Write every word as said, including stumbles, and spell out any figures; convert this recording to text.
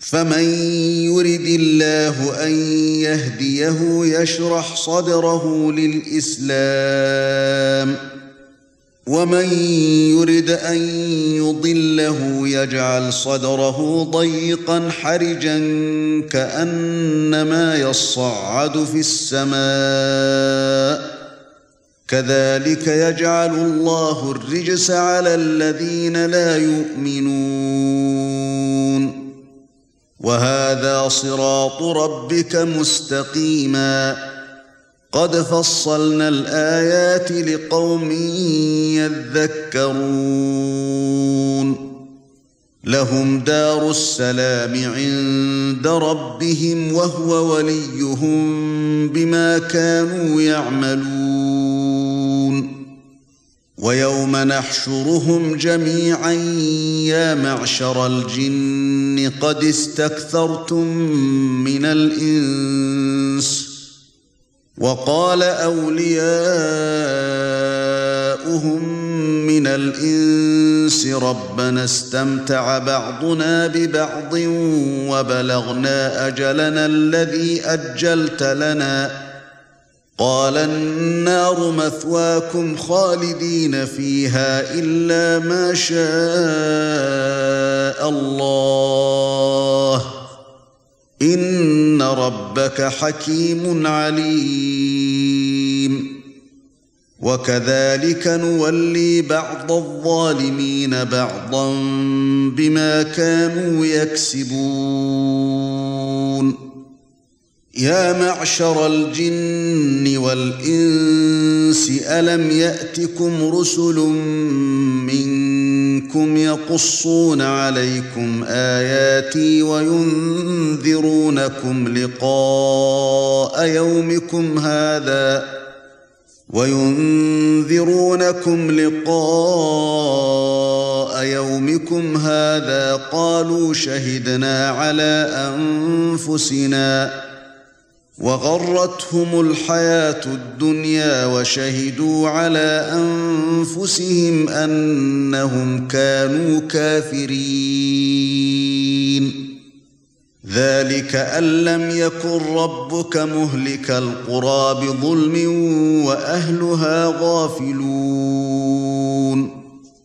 فمن يرد الله أن يهديه يشرح صدره للإسلام ومن يرد أن يضله يجعل صدره ضيقا حرجا كأنما يصعد في السماء كذلك يجعل الله الرجس على الذين لا يؤمنون وهذا صراط ربك مستقيما قد فصلنا الآيات لقوم يذكرون لهم دار السلام عند ربهم وهو وليهم بما كانوا يعملون ويوم نحشرهم جميعا يا معشر الجن قد استكثرتم من الإنس وقال أولياؤهم من الإنس ربنا استمتع بعضنا ببعض وبلغنا أجلنا الذي أجلت لنا قال النار مثواكم خالدين فيها إلا ما شاء الله إن ربك حكيم عليم وكذلك نولي بعض الظالمين بعضا بما كانوا يكسبون يا معشر الجن والإنس ألم يأتكم رسل منكم يقصون عليكم آياتي وينذرونكم لقاء يومكم هذا وينذرونكم لقاء يومكم هذا قالوا شهدنا على أنفسنا وغرتهم الحياة الدنيا وشهدوا على أنفسهم أنهم كانوا كافرين ذلك أن لم يكن ربك مهلك القرى بظلم وأهلها غافلون